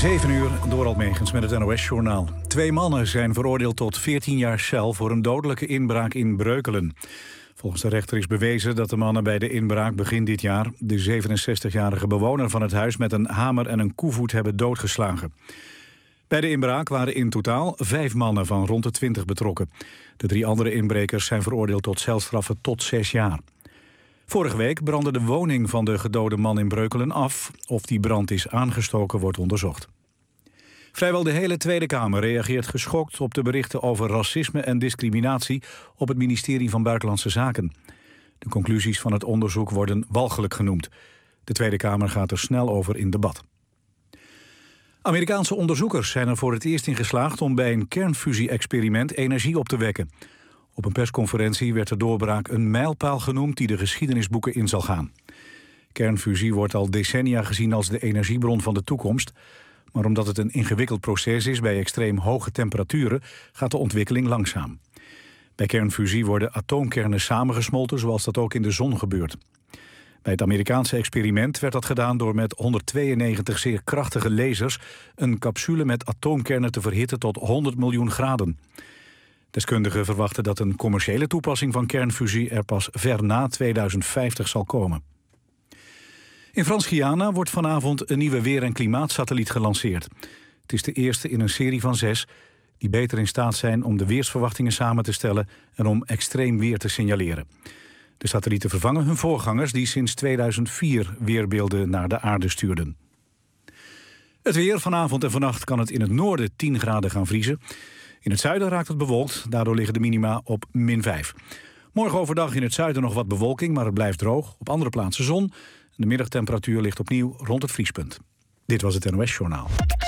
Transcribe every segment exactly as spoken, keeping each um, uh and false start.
zeven uur, Dorald Megens met het N O S-journaal. Twee mannen zijn veroordeeld tot veertien jaar cel voor een dodelijke inbraak in Breukelen. Volgens de rechter is bewezen dat de mannen bij de inbraak begin dit jaar de zevenenzestigjarige bewoner van het huis met een hamer en een koevoet hebben doodgeslagen. Bij de inbraak waren in totaal vijf mannen van rond de twintig betrokken. De drie andere inbrekers zijn veroordeeld tot celstraffen tot zes jaar. Vorige week brandde de woning van de gedode man in Breukelen af. Of die brand is aangestoken wordt onderzocht. Vrijwel de hele Tweede Kamer reageert geschokt op de berichten over racisme en discriminatie op het ministerie van Buitenlandse Zaken. De conclusies van het onderzoek worden walgelijk genoemd. De Tweede Kamer gaat er snel over in debat. Amerikaanse onderzoekers zijn er voor het eerst in geslaagd om bij een kernfusie-experiment energie op te wekken. Op een persconferentie werd de doorbraak een mijlpaal genoemd die de geschiedenisboeken in zal gaan. Kernfusie wordt al decennia gezien als de energiebron van de toekomst. Maar omdat het een ingewikkeld proces is bij extreem hoge temperaturen, gaat de ontwikkeling langzaam. Bij kernfusie worden atoomkernen samengesmolten, zoals dat ook in de zon gebeurt. Bij het Amerikaanse experiment werd dat gedaan door met honderdtweeënnegentig zeer krachtige lasers een capsule met atoomkernen te verhitten tot honderd miljoen graden. Deskundigen verwachten dat een commerciële toepassing van kernfusie er pas ver na tweeduizend vijftig zal komen. In Frans-Guyana wordt vanavond een nieuwe weer- en klimaatsatelliet gelanceerd. Het is de eerste in een serie van zes die beter in staat zijn om de weersverwachtingen samen te stellen en om extreem weer te signaleren. De satellieten vervangen hun voorgangers die sinds tweeduizend vier weerbeelden naar de aarde stuurden. Het weer, vanavond en vannacht kan het in het noorden tien graden gaan vriezen. In het zuiden raakt het bewolkt, daardoor liggen de minima op min vijf. Morgen overdag in het zuiden nog wat bewolking, maar het blijft droog. Op andere plaatsen zon. De middagtemperatuur ligt opnieuw rond het vriespunt. Dit was het N O S-journaal.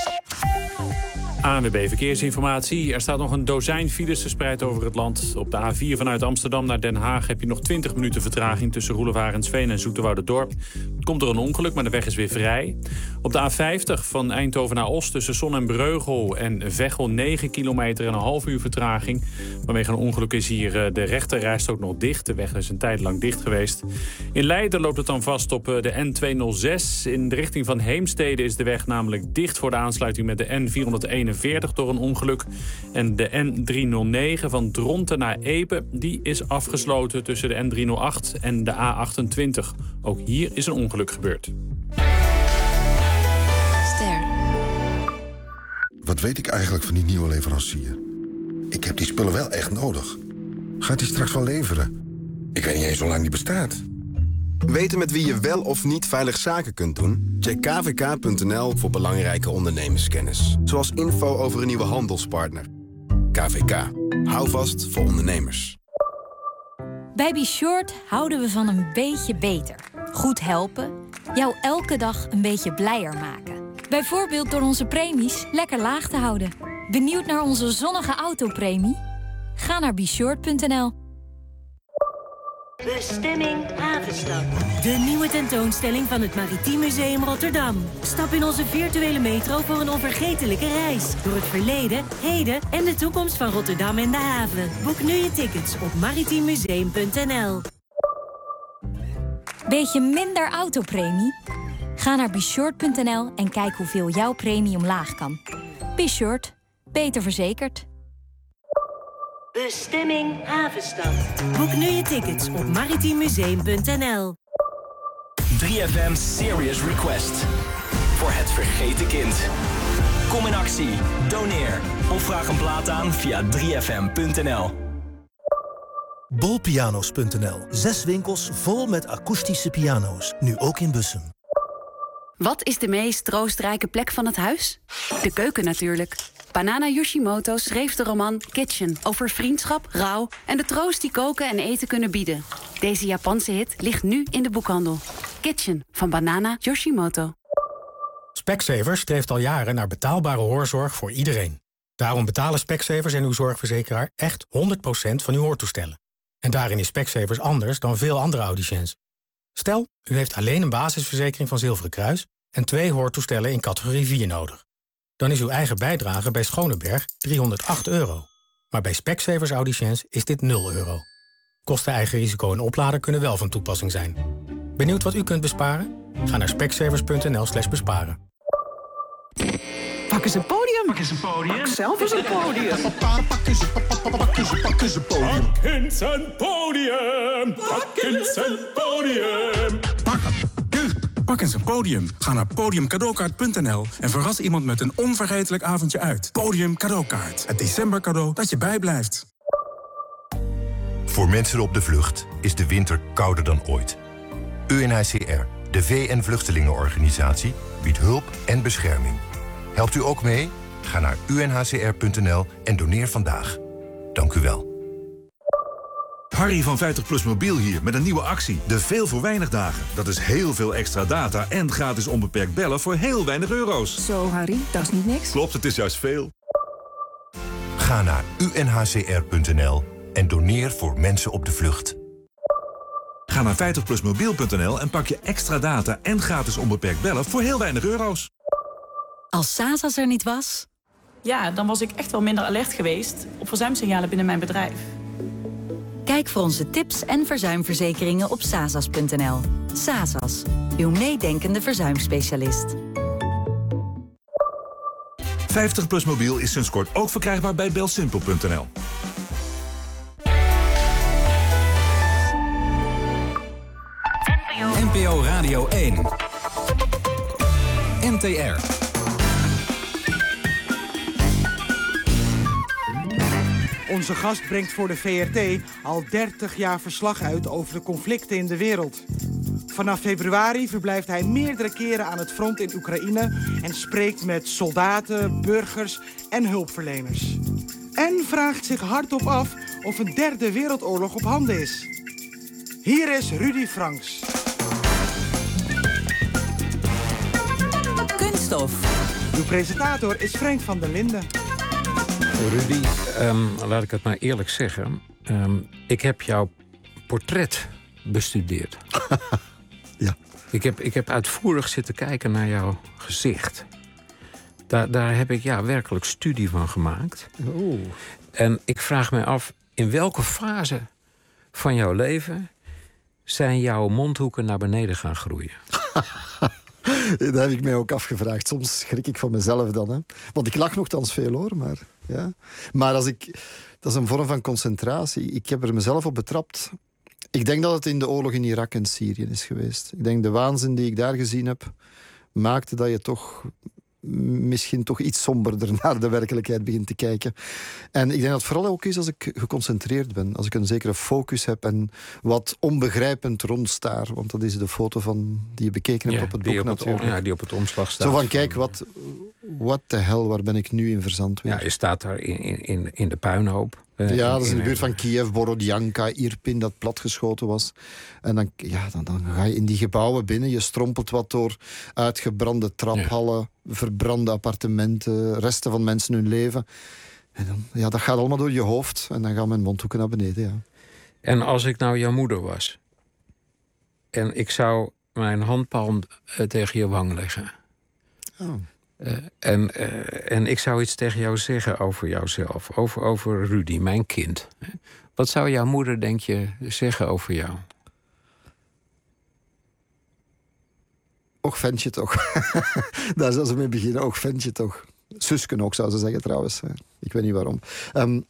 A N W B Verkeersinformatie. Er staat nog een dozijn files verspreid over het land. Op de A vier vanuit Amsterdam naar Den Haag heb je nog twintig minuten vertraging tussen Roelevarensveen en Zoeterwouderdorp. Komt er een ongeluk, maar de weg is weer vrij. Op de A vijftig van Eindhoven naar Os tussen Son en Breugel en Veghel negen kilometer en een half uur vertraging. Vanwege een ongeluk is hier de rechterrijstrook nog dicht. De weg is een tijd lang dicht geweest. In Leiden loopt het dan vast op de N tweehonderdzes. In de richting van Heemstede is de weg namelijk dicht voor de aansluiting met de N vierhonderdeenenveertig door een ongeluk. En de N driehonderdnegen van Dronten naar Epe, die is afgesloten tussen de N driehonderdacht en de A achtentwintig. Ook hier is een ongeluk gebeurd. Ster. Wat weet ik eigenlijk van die nieuwe leverancier? Ik heb die spullen wel echt nodig. Gaat die straks wel leveren? Ik weet niet eens hoe lang die bestaat. Weten met wie je wel of niet veilig zaken kunt doen? Check k v k punt n l voor belangrijke ondernemerskennis. Zoals info over een nieuwe handelspartner. K V K. Hou vast voor ondernemers. Bij Be Short houden we van een beetje beter. Goed helpen. Jou elke dag een beetje blijer maken. Bijvoorbeeld door onze premies lekker laag te houden. Benieuwd naar onze zonnige autopremie? Ga naar be short punt n l. Bestemming Havenstad. De nieuwe tentoonstelling van het Maritiem Museum Rotterdam. Stap in onze virtuele metro voor een onvergetelijke reis. Door het verleden, heden en de toekomst van Rotterdam en de haven. Boek nu je tickets op maritiem museum punt n l. Beetje minder autopremie? Ga naar be short punt n l en kijk hoeveel jouw premie omlaag kan. Be Short. Beter verzekerd. Bestemming Havenstad. Boek nu je tickets op maritiem museum punt n l. drie F M Serious Request. Voor het vergeten kind. Kom in actie, doneer of vraag een plaat aan via drie f m punt n l. bol pianos punt n l. Zes winkels vol met akoestische piano's. Nu ook in Bussum. Wat is de meest troostrijke plek van het huis? De keuken natuurlijk. Banana Yoshimoto schreef de roman Kitchen over vriendschap, rouw en de troost die koken en eten kunnen bieden. Deze Japanse hit ligt nu in de boekhandel. Kitchen van Banana Yoshimoto. Specsavers streeft al jaren naar betaalbare hoorzorg voor iedereen. Daarom betalen Specsavers en uw zorgverzekeraar echt honderd procent van uw hoortoestellen. En daarin is Specsavers anders dan veel andere audiciëns. Stel, u heeft alleen een basisverzekering van Zilveren Kruis en twee hoortoestellen in categorie vier nodig. Dan is uw eigen bijdrage bij Schoneberg driehonderdacht euro. Maar bij Specsavers audiciëns is dit nul euro. Kosten, eigen risico en oplader kunnen wel van toepassing zijn. Benieuwd wat u kunt besparen? Ga naar specsavers punt n l slash besparen. Pak eens een podium. Pak eens een podium. Pak zelf eens een podium. Pak eens een podium. Pak eens een podium. Pak eens een podium. Pak hem. Pak eens een podium. Ga naar podium cadeaukaart punt n l en verras iemand met een onvergetelijk avondje uit. Podium Cadeaukaart. Het december cadeau dat je bijblijft. Voor mensen op de vlucht is de winter kouder dan ooit. U N H C R, de V N-vluchtelingenorganisatie, biedt hulp en bescherming. Helpt u ook mee? Ga naar u n h c r punt n l en doneer vandaag. Dank u wel. Harry van vijftig plus mobiel hier met een nieuwe actie. De veel voor weinig dagen. Dat is heel veel extra data en gratis onbeperkt bellen voor heel weinig euro's. Zo, Harry, dat is niet niks. Klopt, het is juist veel. Ga naar u n h c r punt n l en doneer voor mensen op de vlucht. Ga naar vijftig plus mobiel punt n l en pak je extra data en gratis onbeperkt bellen voor heel weinig euro's. Als Sasas er niet was? Ja, dan was ik echt wel minder alert geweest op verzuimsignalen binnen mijn bedrijf. Kijk voor onze tips en verzuimverzekeringen op sasas punt n l. Sasas, uw meedenkende verzuimspecialist. vijftig plus mobiel is sinds kort ook verkrijgbaar bij belsimpel punt n l. N P O Radio één. N T R. Onze gast brengt voor de V R T al dertig jaar verslag uit over de conflicten in de wereld. Vanaf februari verblijft hij meerdere keren aan het front in Oekraïne en spreekt met soldaten, burgers en hulpverleners. En vraagt zich hardop af of een derde wereldoorlog op handen is. Hier is Rudy Franks. Kunststof. Uw presentator is Frank van der Linden. Rudy, um, laat ik het maar eerlijk zeggen. Um, ik heb jouw portret bestudeerd. Ja. Ik heb, ik heb uitvoerig zitten kijken naar jouw gezicht. Daar, daar heb ik ja, werkelijk studie van gemaakt. Oeh. En ik vraag me af, in welke fase van jouw leven zijn jouw mondhoeken naar beneden gaan groeien? Dat heb ik mij ook afgevraagd. Soms schrik ik van mezelf dan. Hè. Want ik lach nogthans veel hoor. Maar, ja. maar als ik, dat is een vorm van concentratie. Ik heb er mezelf op betrapt. Ik denk dat het in de oorlog in Irak en Syrië is geweest. Ik denk de waanzin die ik daar gezien heb, maakte dat je toch misschien toch iets somberder naar de werkelijkheid begint te kijken. En ik denk dat het vooral ook is als ik geconcentreerd ben. Als ik een zekere focus heb en wat onbegrijpend rondstaar. Want dat is de foto van, die je bekeken hebt Ja, op het die boek op het, natuurlijk. ja, die op het omslag staat. Zo van, kijk, wat, wat de hel, waar ben ik nu in verzand weer? Ja, je staat daar in, in, in de puinhoop. Uh, ja, dat is in de buurt van Kiev, Borodjanka, Irpin, dat platgeschoten was. En dan, ja, dan, dan ga je in die gebouwen binnen. Je strompelt wat door uitgebrande traphallen, ja. verbrande appartementen, resten van mensen hun leven. En dan, ja, dat gaat allemaal door je hoofd. En dan gaan mijn mondhoeken naar beneden, ja. En als ik nou jouw moeder was en ik zou mijn handpalm uh, tegen je wang leggen. Oh. Uh, en, uh, en ik zou iets tegen jou zeggen over jouzelf. Over, over Rudy, mijn kind. Wat zou jouw moeder, denk je, zeggen over jou? Och, ventje toch. Daar zou ze mee beginnen. Och, ventje toch. Susken ook, zou ze zeggen trouwens. Ik weet niet waarom. Um,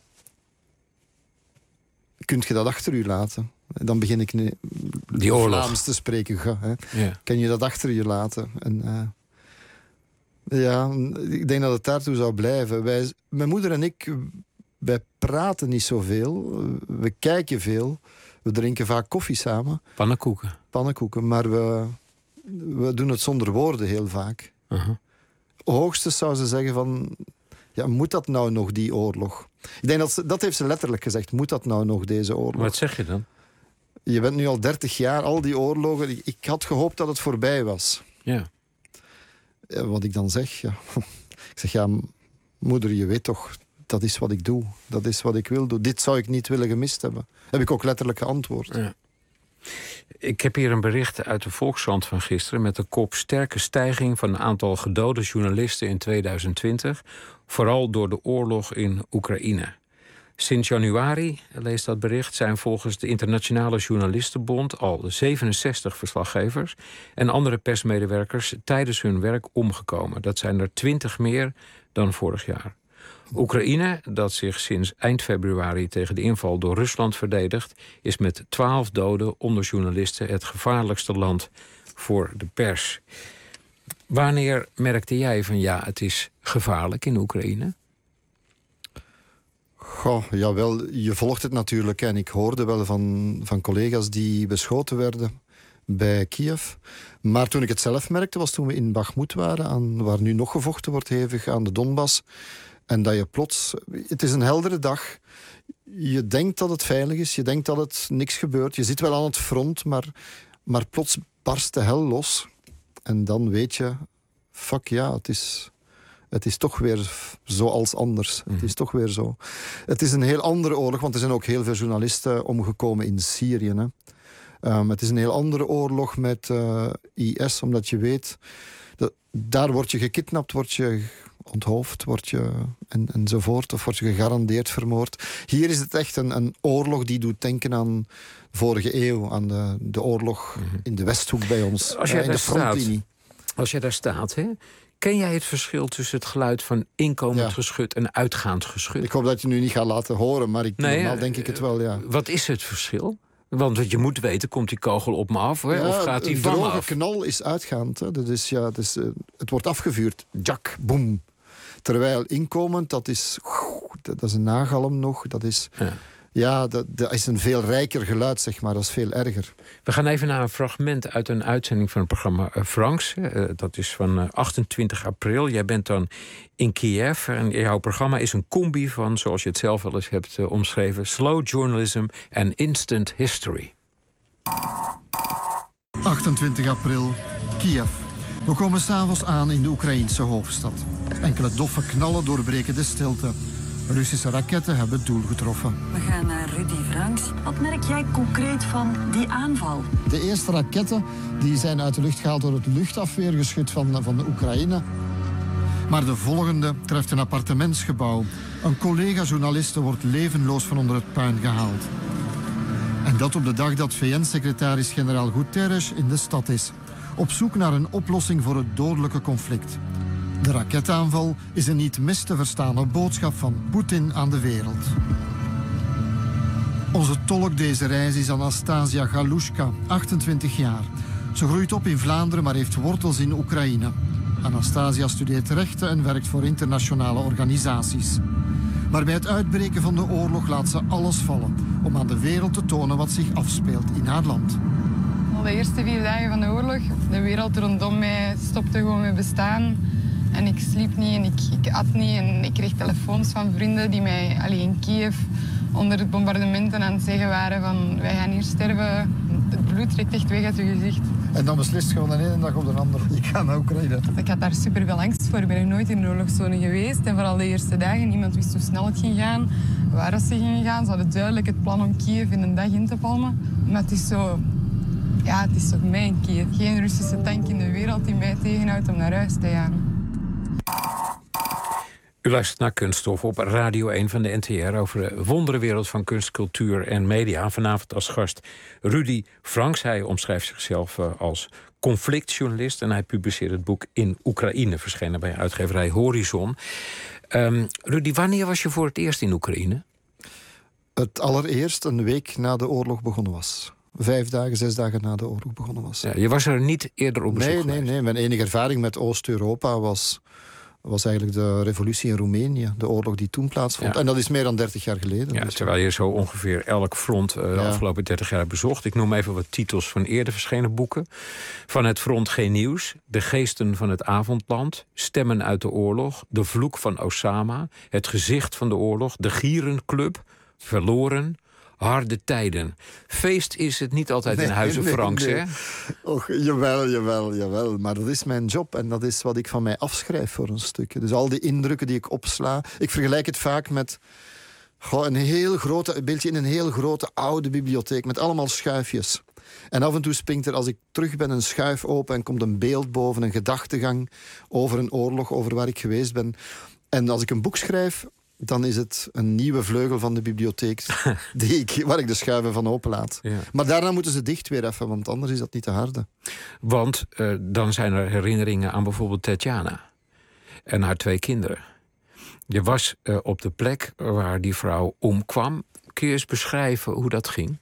kunt je dat achter u laten? Dan begin ik nu Die oorlog. Vlaams te spreken. Hè? Ja. Kan je dat achter je laten? En, uh, ja, ik denk dat het daartoe zou blijven. Wij, mijn moeder en ik, wij praten niet zoveel. We kijken veel. We drinken vaak koffie samen. Pannenkoeken. Pannenkoeken, maar we, we doen het zonder woorden heel vaak. Uh-huh. Hoogstens zou ze zeggen van, ja, moet dat nou nog, die oorlog? Ik denk dat ze, dat heeft ze letterlijk gezegd. Moet dat nou nog, deze oorlog? Wat zeg je dan? Je bent nu al dertig jaar, al die oorlogen. Ik, ik had gehoopt dat het voorbij was. Ja. Ja, wat ik dan zeg, ja. Ik zeg, ja, moeder, je weet toch, dat is wat ik doe. Dat is wat ik wil doen. Dit zou ik niet willen gemist hebben. Heb ik ook letterlijk geantwoord. Ja. Ik heb hier een bericht uit de Volkskrant van gisteren met de kop sterke stijging van het aantal gedode journalisten in tweeduizend twintig. Vooral door de oorlog in Oekraïne. Sinds januari, leest dat bericht, zijn volgens de Internationale Journalistenbond al zevenenzestig verslaggevers en andere persmedewerkers tijdens hun werk omgekomen. Dat zijn er twintig meer dan vorig jaar. Oekraïne, dat zich sinds eind februari tegen de inval door Rusland verdedigt, is met twaalf doden onder journalisten het gevaarlijkste land voor de pers. Wanneer merkte jij van ja, het is gevaarlijk in Oekraïne? Goh, jawel, je volgt het natuurlijk. En ik hoorde wel van, van collega's die beschoten werden bij Kiev. Maar toen ik het zelf merkte, was toen we in Bakhmut waren, aan, waar nu nog gevochten wordt hevig, aan de Donbass. En dat je plots... Het is een heldere dag. Je denkt dat het veilig is, je denkt dat het niks gebeurt. Je zit wel aan het front, maar, maar plots barst de hel los. En dan weet je, fuck ja, het is... Het is toch weer zoals anders. Mm. Het is toch weer zo. Het is een heel andere oorlog, want er zijn ook heel veel journalisten omgekomen in Syrië. Hè. Um, het is een heel andere oorlog met uh, I S, omdat je weet... Dat, daar word je gekidnapt, word je onthoofd, word je en, enzovoort. Of word je gegarandeerd vermoord. Hier is het echt een, een oorlog die doet denken aan vorige eeuw. Aan de, de oorlog mm-hmm. in de Westhoek bij ons. Als jij uh, in de frontlinie. Staat, als jij daar staat, hè? Ken jij het verschil tussen het geluid van inkomend ja. geschut en uitgaand geschut? Ik hoop dat je nu niet gaat laten horen, maar ik, nee, normaal denk ik het wel, ja. Wat is het verschil? Want wat je moet weten, komt die kogel op me af, hè? Ja, of gaat die van me af? Een droge knal is uitgaand. Hè. Dat is, ja, dat is, uh, het wordt afgevuurd. Jak, boem. Terwijl inkomend, dat is... Dat is een nagalm nog. Dat is... Ja. Ja, dat, dat is een veel rijker geluid, zeg maar. Dat is veel erger. We gaan even naar een fragment uit een uitzending van het programma uh, Franks. Uh, dat is van uh, achtentwintig april. Jij bent dan in Kiev. En jouw programma is een combi van, zoals je het zelf wel eens hebt uh, omschreven, slow journalism en instant history. achtentwintig april, Kiev. We komen s'avonds aan in de Oekraïnse hoofdstad. Enkele doffe knallen doorbreken de stilte. Russische raketten hebben het doel getroffen. We gaan naar Rudy Franks. Wat merk jij concreet van die aanval? De eerste raketten die zijn uit de lucht gehaald door het luchtafweergeschut van, van de Oekraïne. Maar de volgende treft een appartementsgebouw. Een collega-journaliste wordt levenloos van onder het puin gehaald. En dat op de dag dat V N-secretaris-generaal Guterres in de stad is. Op zoek naar een oplossing voor het dodelijke conflict. De raketaanval is een niet mis te verstaande boodschap van Poetin aan de wereld. Onze tolk deze reis is Anastasia Galushka, achtentwintig jaar. Ze groeit op in Vlaanderen, maar heeft wortels in Oekraïne. Anastasia studeert rechten en werkt voor internationale organisaties. Maar bij het uitbreken van de oorlog laat ze alles vallen om aan de wereld te tonen wat zich afspeelt in haar land. Al de eerste vier dagen van de oorlog, de wereld rondom mij stopte gewoon met bestaan. En ik sliep niet en ik, ik at niet en ik kreeg telefoons van vrienden die mij allee, in Kiev onder het bombardementen aan het zeggen waren van wij gaan hier sterven. Het bloed trekt echt weg uit je gezicht. En dan beslist je gewoon de ene dag op de andere. Ik ga naar Oekraïne. Ik had daar super veel angst voor. Ik ben nog nooit in een oorlogszone geweest. En vooral de eerste dagen. Niemand wist hoe snel het ging gaan. Waar ze gingen gaan. Ze hadden duidelijk het plan om Kiev in een dag in te palmen. Maar het is zo... Ja, het is toch mijn Kiev. Geen Russische tank in de wereld die mij tegenhoudt om naar huis te gaan. U luistert naar Kunststof op Radio één van de N T R... over de wonderenwereld van kunst, cultuur en media. Vanavond als gast Rudy Franks. Hij omschrijft zichzelf als conflictjournalist... en hij publiceert het boek In Oekraïne... verschenen bij uitgeverij Horizon. Um, Rudy, wanneer was je voor het eerst in Oekraïne? Het allereerst een week na de oorlog begonnen was. Vijf dagen, zes dagen na de oorlog begonnen was. Ja, je was er niet eerder op bezoek Nee, geweest. nee, nee. Mijn enige ervaring met Oost-Europa was... was eigenlijk de revolutie in Roemenië, de oorlog die toen plaatsvond. Ja. En dat is meer dan dertig jaar geleden. Ja, terwijl je zo ongeveer elk front uh, de ja. afgelopen dertig jaar bezocht. Ik noem even wat titels van eerder verschenen boeken. Van het front geen nieuws. De geesten van het avondland. Stemmen uit de oorlog. De vloek van Osama. Het gezicht van de oorlog. De Gierenclub. Verloren. Harde tijden. Feest is het niet altijd nee, in Huizen nee, Franks, nee. hè? Och, jawel, jawel, jawel. Maar dat is mijn job en dat is wat ik van mij afschrijf voor een stukje. Dus al die indrukken die ik opsla. Ik vergelijk het vaak met goh, een heel grote, een beeldje in een heel grote oude bibliotheek met allemaal schuifjes. En af en toe springt er, als ik terug ben, een schuif open en komt een beeld boven, een gedachtegang over een oorlog, over waar ik geweest ben. En als ik een boek schrijf, dan is het een nieuwe vleugel van de bibliotheek die ik, waar ik de schuiven van openlaat. Ja. Maar daarna moeten ze dicht weer even, want anders is dat niet te harde. Want uh, dan zijn er herinneringen aan bijvoorbeeld Tatjana en haar twee kinderen. Je was uh, op de plek waar die vrouw omkwam. Kun je eens beschrijven hoe dat ging?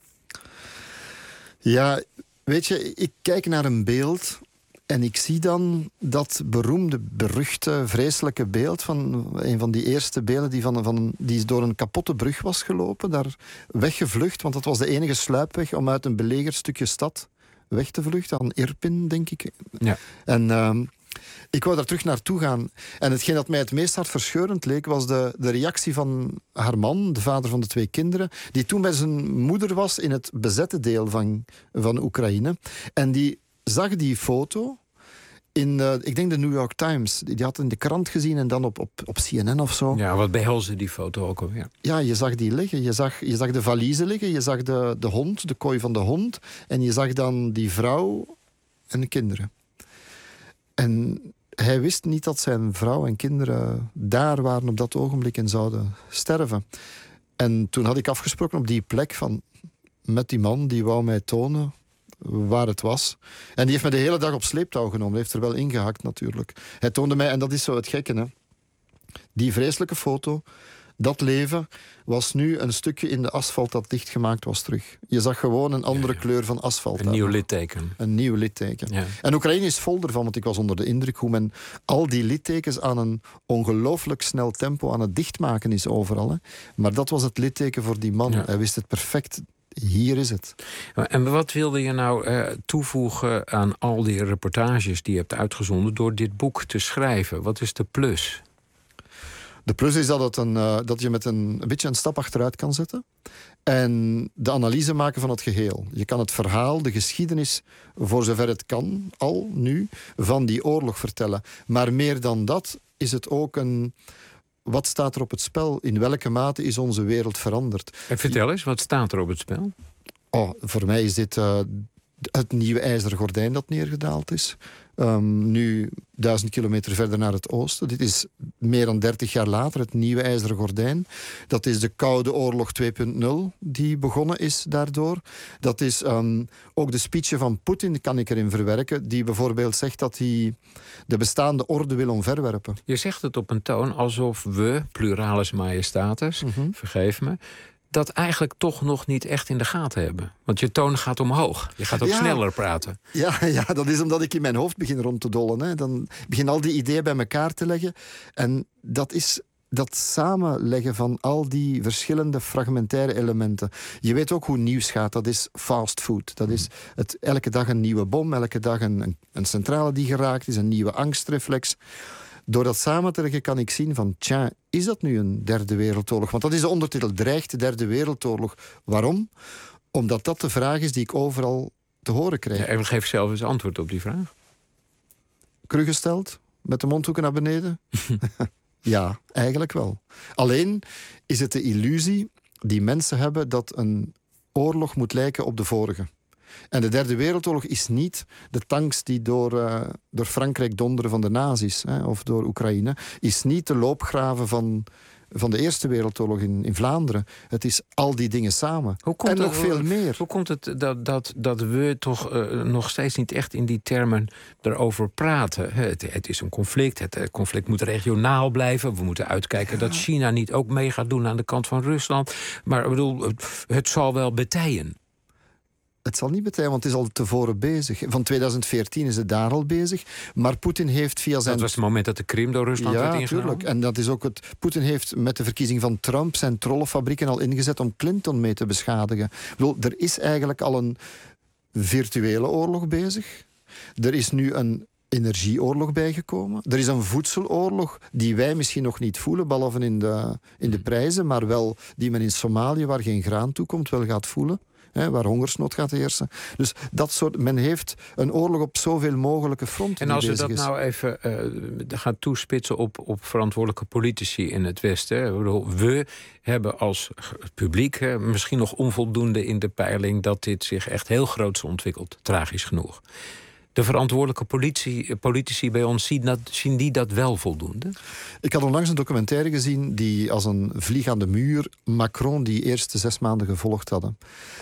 Ja, weet je, ik kijk naar een beeld en ik zie dan dat beroemde, beruchte, vreselijke beeld van een van die eerste beelden die, van, van, die door een kapotte brug was gelopen, daar weggevlucht, want dat was de enige sluipweg om uit een belegerd stukje stad weg te vluchten, aan Irpin, denk ik. Ja. En uh, ik wou daar terug naartoe gaan. En hetgeen dat mij het meest hartverscheurend leek, was de, de reactie van haar man, de vader van de twee kinderen, die toen bij zijn moeder was in het bezette deel van, van Oekraïne. En die zag die foto in, uh, ik denk de New York Times. Die had in de krant gezien en dan op, op, op C N N of zo. Ja, wat behelsde die foto ook alweer? Ja, je zag die liggen. Je zag, je zag de valiezen liggen. Je zag de, de hond, de kooi van de hond. En je zag dan die vrouw en de kinderen. En hij wist niet dat zijn vrouw en kinderen daar waren op dat ogenblik en zouden sterven. En toen had ik afgesproken op die plek van, met die man, die wou mij tonen waar het was. En die heeft me de hele dag op sleeptouw genomen. Hij heeft er wel ingehakt natuurlijk. Hij toonde mij, en dat is zo het gekke, hè. Die vreselijke foto, dat leven, was nu een stukje in de asfalt dat dichtgemaakt was terug. Je zag gewoon een andere ja, ja. kleur van asfalt. Een nieuw litteken. Een nieuw litteken. Ja. En Oekraïne is vol ervan, want ik was onder de indruk hoe men al die littekens aan een ongelooflijk snel tempo aan het dichtmaken is overal. Hè. Maar dat was het litteken voor die man. Ja. Hij wist het perfect. Hier is het. En wat wilde je nou uh, toevoegen aan al die reportages die je hebt uitgezonden door dit boek te schrijven? Wat is de plus? De plus is dat, het een, uh, dat je met een, een beetje een stap achteruit kan zetten en de analyse maken van het geheel. Je kan het verhaal, de geschiedenis, voor zover het kan, al nu, van die oorlog vertellen. Maar meer dan dat is het ook een... Wat staat er op het spel? In welke mate is onze wereld veranderd? En vertel eens, wat staat er op het spel? Oh, voor mij is dit uh, het nieuwe ijzeren gordijn dat neergedaald is. Um, nu duizend kilometer verder naar het oosten. Dit is meer dan dertig jaar later, het nieuwe ijzeren gordijn. Dat is de Koude Oorlog twee punt nul die begonnen is daardoor. Dat is um, ook de speech van Poetin, kan ik erin verwerken, die bijvoorbeeld zegt dat hij de bestaande orde wil omverwerpen. Je zegt het op een toon alsof we, pluralis majestatis, mm-hmm. vergeef me, dat eigenlijk toch nog niet echt in de gaten hebben. Want je toon gaat omhoog. Je gaat ook ja, sneller praten. Ja, ja, dat is omdat ik in mijn hoofd begin rond te dollen. Hè. Dan begin al die ideeën bij elkaar te leggen. En dat is dat samenleggen van al die verschillende fragmentaire elementen. Je weet ook hoe nieuws gaat. Dat is fast food. Dat is het, elke dag een nieuwe bom. Elke dag een, een, een centrale die geraakt is. Een nieuwe angstreflex. Door dat samen te leggen kan ik zien van, tja, is dat nu een derde wereldoorlog? Want dat is de ondertitel, dreigt de derde wereldoorlog. Waarom? Omdat dat de vraag is die ik overal te horen krijg. Ja, en geef zelf eens antwoord op die vraag. Cru gesteld, met de mondhoeken naar beneden? Ja, eigenlijk wel. Alleen is het de illusie die mensen hebben dat een oorlog moet lijken op de vorige. En de derde wereldoorlog is niet de tanks die door, uh, door Frankrijk donderen van de nazi's, hè, of door Oekraïne, is niet de loopgraven van, van de Eerste Wereldoorlog in, in Vlaanderen. Het is al die dingen samen. Hoe komt en het, nog veel meer. Hoe komt het dat, dat, dat we toch uh, nog steeds niet echt in die termen erover praten? Het, het is een conflict, het conflict moet regionaal blijven. We moeten uitkijken ja. dat China niet ook mee gaat doen aan de kant van Rusland. Maar ik bedoel, het zal wel betijen. Het zal niet betijen, want het is al tevoren bezig. Van tweeduizend veertien is het daar al bezig. Maar Poetin heeft via zijn... Dat was het moment dat de Krim door Rusland ja, werd ingenomen? Ja, natuurlijk. En dat is ook het... Poetin heeft met de verkiezing van Trump zijn trollenfabrieken al ingezet om Clinton mee te beschadigen. Ik bedoel, er is eigenlijk al een virtuele oorlog bezig. Er is nu een energieoorlog bijgekomen. Er is een voedseloorlog die wij misschien nog niet voelen, behalve in de, in de prijzen, maar wel die men in Somalië, waar geen graan toekomt, wel gaat voelen. Hè, waar hongersnood gaat heersen. Dus dat soort, men heeft een oorlog op zoveel mogelijke fronten. En als we dat is. nou even uh, gaan toespitsen op, op verantwoordelijke politici in het Westen. Hè. We hebben als publiek hè, misschien nog onvoldoende in de peiling dat dit zich echt heel groots ontwikkelt. Tragisch genoeg. De verantwoordelijke politie, politici bij ons zien, dat, zien die dat wel voldoende? Ik had onlangs een documentaire gezien die als een vlieg aan de muur Macron die eerste zes maanden gevolgd hadden.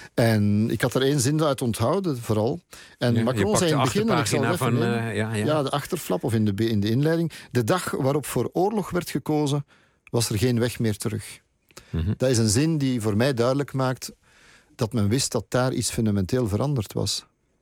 En ik had er één zin uit onthouden, vooral. En Ja, Macron je zei in het pakt de begin... en ik zal achterpagina het even van, nemen, uh, ja, ja. ja, de achterflap of in de, in de inleiding. De dag waarop voor oorlog werd gekozen, was er geen weg meer terug. Mm-hmm. Dat is een zin die voor mij duidelijk maakt dat men wist dat daar iets fundamenteel veranderd was.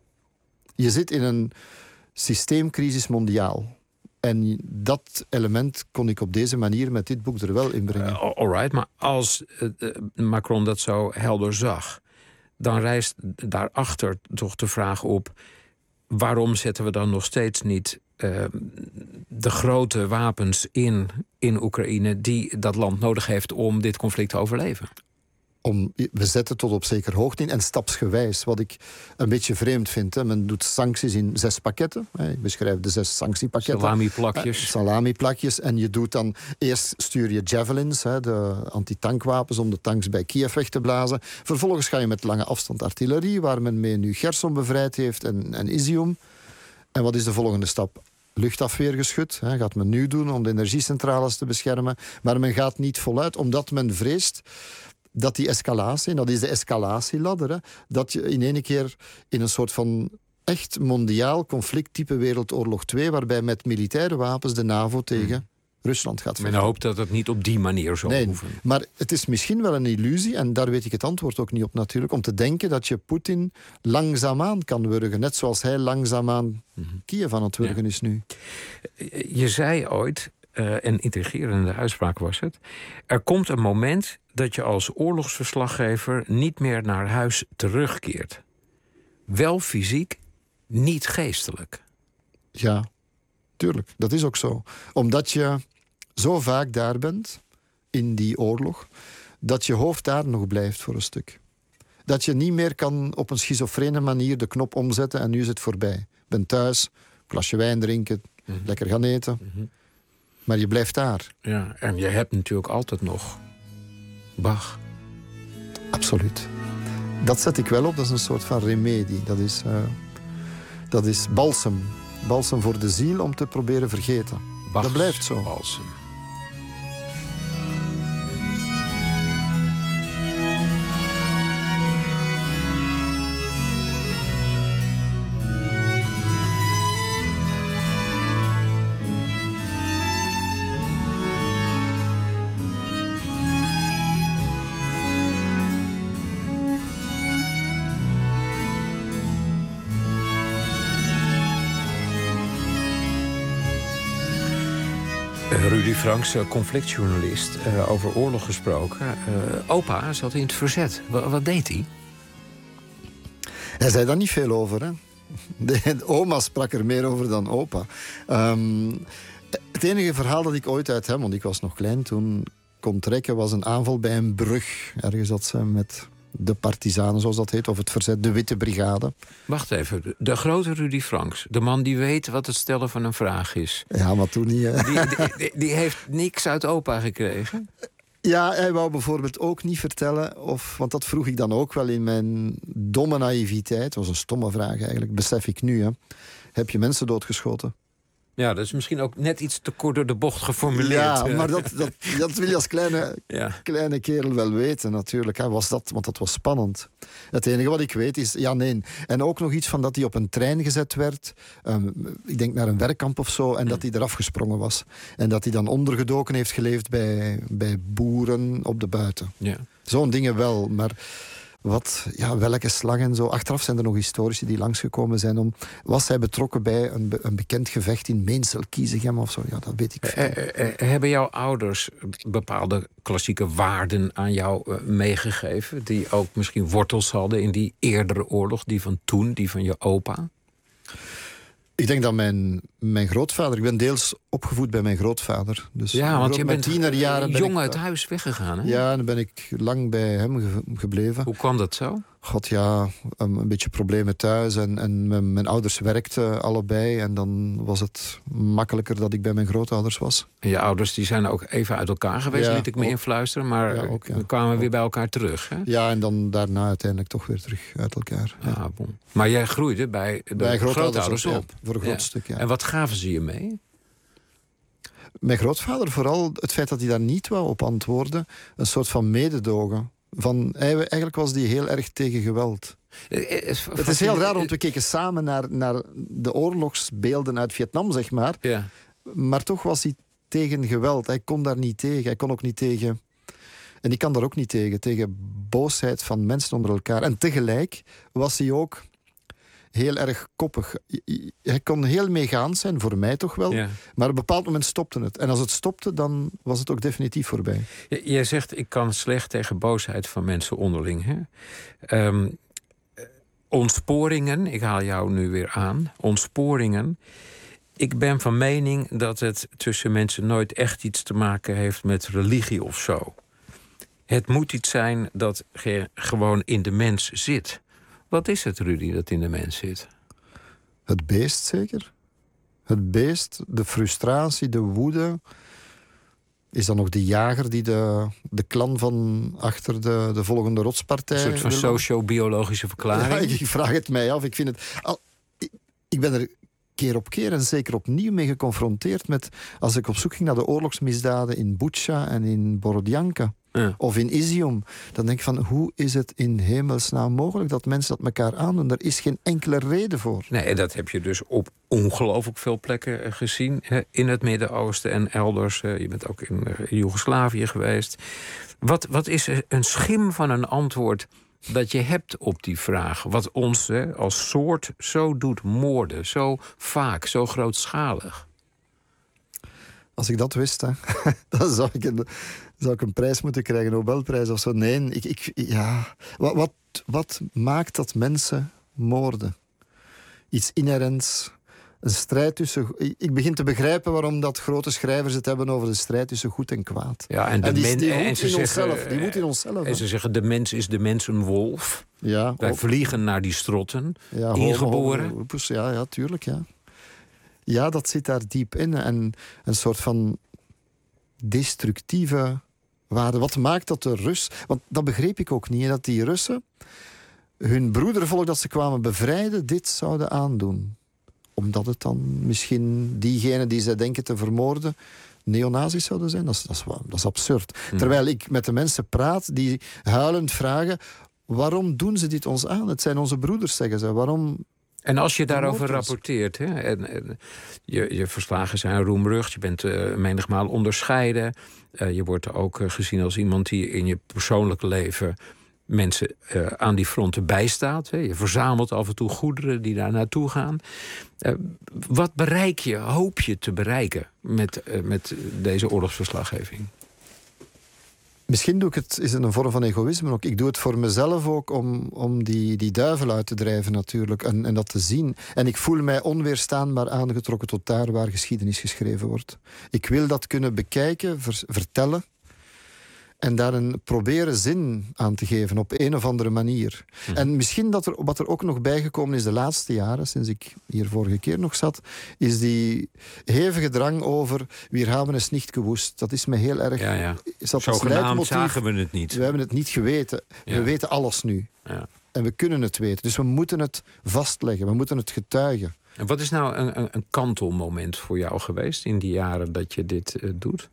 Je zit in een systeemcrisis mondiaal. En dat element kon ik op deze manier met dit boek er wel inbrengen. Uh, all right, maar als uh, Macron dat zo helder zag, dan rijst daarachter toch de vraag op: waarom zetten we dan nog steeds niet uh, de grote wapens in, in Oekraïne die dat land nodig heeft om dit conflict te overleven? Om, we zetten tot op zeker hoogte in en stapsgewijs. Wat ik een beetje vreemd vind. Hè. Men doet sancties in zes pakketten. Ik beschrijf de zes sanctiepakketten. Salami-plakjes. Eh, salami-plakjes. En je doet dan... Eerst stuur je javelins, hè, de antitankwapens, om de tanks bij Kiev weg te blazen. Vervolgens ga je met lange afstand artillerie, waar men mee nu Gerson bevrijd heeft en, en Izium. En wat is de volgende stap? Luchtafweergeschut. Hè, gaat men nu doen om de energiecentrales te beschermen. Maar men gaat niet voluit, omdat men vreest dat die escalatie, en dat is de escalatieladder, hè, dat je in één keer in een soort van echt mondiaal conflict type Wereldoorlog twee, waarbij met militaire wapens de NAVO tegen hmm. Rusland gaat vechten. Men hoopt dat het niet op die manier zal nee, hoeven. Maar het is misschien wel een illusie, en daar weet ik het antwoord ook niet op natuurlijk, om te denken dat je Poetin langzaamaan kan wurgen, net zoals hij langzaamaan mm-hmm. Kiev aan het wurgen ja. is nu. Je zei ooit, uh, een intrigerende uitspraak was het, er komt een moment dat je als oorlogsverslaggever niet meer naar huis terugkeert. Wel fysiek, niet geestelijk. Ja, tuurlijk. Dat is ook zo. Omdat je zo vaak daar bent, in die oorlog, dat je hoofd daar nog blijft voor een stuk. Dat je niet meer kan op een schizofrene manier de knop omzetten en nu is het voorbij. Ik ben thuis, een glasje wijn drinken, mm-hmm. lekker gaan eten. Mm-hmm. Maar je blijft daar. Ja, en je hebt natuurlijk altijd nog Bach. Absoluut. Dat zet ik wel op, dat is een soort van remedie. Dat is, uh, dat is balsem. Balsem voor de ziel om te proberen vergeten. Bachs dat blijft zo. Balsem. Rudy Franks, conflictjournalist, uh, over oorlog gesproken. Uh, opa zat in het verzet. W- wat deed hij? Hij zei daar niet veel over, hè. De, de oma sprak er meer over dan opa. Um, het enige verhaal dat ik ooit uit hem, want ik was nog klein toen, kon trekken, was een aanval bij een brug. Ergens had ze met de partizanen, zoals dat heet, of het verzet, de Witte Brigade. Wacht even, de grote Rudy Franks, de man die weet wat het stellen van een vraag is. Ja, maar toen niet, hè. Die, die, die, die heeft niks uit opa gekregen? Ja, hij wou bijvoorbeeld ook niet vertellen, of, want dat vroeg ik dan ook wel in mijn domme naïviteit. Het was een stomme vraag eigenlijk, besef ik nu. Hè. Heb je mensen doodgeschoten? Ja, dat is misschien ook net iets te kort door de bocht geformuleerd. Ja, maar dat, dat, dat wil je als kleine, ja. kleine kerel wel weten natuurlijk. Hè, was dat, want dat was spannend. Het enige wat ik weet is, ja, nee. En ook nog iets van dat hij op een trein gezet werd. Um, ik denk naar een werkkamp of zo. En mm. dat hij eraf gesprongen was. En dat hij dan ondergedoken heeft geleefd bij, bij boeren op de buiten. Ja. Zo'n dingen wel, maar... Wat, ja, welke slag en zo. Achteraf zijn er nog historici die langsgekomen zijn om... Was hij betrokken bij een, be, een bekend gevecht in Meensel-Kiezegem of zo? Ja, dat weet ik veel. Eh, eh, hebben jouw ouders bepaalde klassieke waarden aan jou uh, meegegeven... die ook misschien wortels hadden in die eerdere oorlog, die van toen, die van je opa? Ik denk dat mijn, mijn grootvader... Ik ben deels opgevoed bij mijn grootvader. Dus ja, want je bent tienerjaren jong ik, uit huis weggegaan, hè? Ja, dan ben ik lang bij hem ge- gebleven. Hoe kwam dat zo? God ja, een, een beetje problemen thuis. En, en mijn, mijn ouders werkten allebei. En dan was het makkelijker dat ik bij mijn grootouders was. En je ouders die zijn ook even uit elkaar geweest, Ja, liet ik me ook. influisteren. Maar Ja, ook, ja. kwamen we weer bij elkaar terug. Hè? Ja, en dan daarna uiteindelijk toch weer terug uit elkaar. Ja. Ah, bon. Maar jij groeide bij de Bij grootouders grootouders op, op. ja, voor een groot Ja. stuk, ja. En wat gaven ze je mee? Mijn grootvader, vooral het feit dat hij daar niet wou op antwoorden, een soort van mededogen. Van, hij- eigenlijk was die heel erg tegen geweld. Het is heel raar, want we keken samen naar, naar de oorlogsbeelden uit Vietnam, zeg maar. Ja. Maar toch was hij tegen geweld. Hij kon daar niet tegen. Hij kon ook niet tegen... En ik kan daar ook niet tegen. Tegen boosheid van mensen onder elkaar. En tegelijk was hij ook heel erg koppig. Hij kon heel meegaand zijn, voor mij toch wel. Ja. Maar op een bepaald moment stopte het. En als het stopte, dan was het ook definitief voorbij. J- Jij zegt, ik kan slecht tegen boosheid van mensen onderling. Hè? Um, ontsporingen, ik haal jou nu weer aan. Ontsporingen. Ik ben van mening dat het tussen mensen nooit echt iets te maken heeft met religie of zo. Het moet iets zijn dat ge- gewoon in de mens zit. Wat is het, Rudy, dat in de mens zit? Het beest zeker. Het beest, de frustratie, de woede. Is dan nog de jager die de, de klan van achter de, de volgende rotspartij... Een soort van wil- socio-biologische verklaring? Ja, ik, ik vraag het mij af. Ik, vind het, al, ik, ik ben er keer op keer en zeker opnieuw mee geconfronteerd met... als ik op zoek ging naar de oorlogsmisdaden in Bucha en in Borodjanka... Ja. Of in Izium. Dan denk ik van, hoe is het in hemelsnaam mogelijk dat mensen dat elkaar aandoen? Er is geen enkele reden voor. Nee, en dat heb je dus op ongelooflijk veel plekken eh, gezien. Hè, in het Midden-Oosten en elders. Eh, je bent ook in eh, Joegoslavië geweest. Wat, wat is een schim van een antwoord dat je hebt op die vraag? Wat ons hè, als soort zo doet moorden. Zo vaak, zo grootschalig. Als ik dat wist, hè, dan zou ik, een, zou ik een prijs moeten krijgen, een Nobelprijs of zo. Nee, ik, ik, ja. wat, wat, wat maakt dat mensen moorden? Iets inherents. Een strijd tussen... Ik begin te begrijpen waarom dat grote schrijvers het hebben over de strijd tussen goed en kwaad. Ja, en de en die, men- die en moet ze in zeggen, onszelf. Die moet in onszelf. En hè. ze zeggen, de mens is de mens een wolf. Ja, Wij ook. vliegen naar die strotten. Ja, ingeboren. homo, homo, ja, ja, tuurlijk, ja. Ja, dat zit daar diep in. En een soort van destructieve waarde. Wat maakt dat de Rus... Want dat begreep ik ook niet, hè, dat die Russen hun broedervolk dat ze kwamen bevrijden, dit zouden aandoen. Omdat het dan misschien diegenen die zij denken te vermoorden neonazis zouden zijn. Dat is, dat is, dat is absurd. Hmm. Terwijl ik met de mensen praat die huilend vragen... Waarom doen ze dit ons aan? Het zijn onze broeders, zeggen ze. Waarom... En als je daarover Vermoord ons. rapporteert, hè, en, en je, je verslagen zijn roemrucht, je bent uh, menigmaal onderscheiden. Uh, je wordt ook uh, gezien als iemand die in je persoonlijke leven mensen uh, aan die fronten bijstaat. Hè. Je verzamelt af en toe goederen die daar naartoe gaan. Uh, wat bereik je, hoop je te bereiken met, uh, met deze oorlogsverslaggeving? Misschien doe ik het, is het een vorm van egoïsme ook. Ik doe het voor mezelf ook om, om die, die duivel uit te drijven natuurlijk. En, en dat te zien. En ik voel mij onweerstaanbaar aangetrokken tot daar waar geschiedenis geschreven wordt. Ik wil dat kunnen bekijken, ver, vertellen. En daar een proberen zin aan te geven op een of andere manier. Hm. En misschien dat er, wat er ook nog bijgekomen is de laatste jaren, sinds ik hier vorige keer nog zat, is die hevige drang over wir haben es nicht gewusst. Dat is me heel erg... Ja, ja. Is dat Zogenaamd zagen we het niet. We hebben het niet geweten. Ja. We weten alles nu. Ja. En we kunnen het weten. Dus we moeten het vastleggen. We moeten het getuigen. En wat is nou een, een, een kantelmoment voor jou geweest in die jaren dat je dit uh, doet?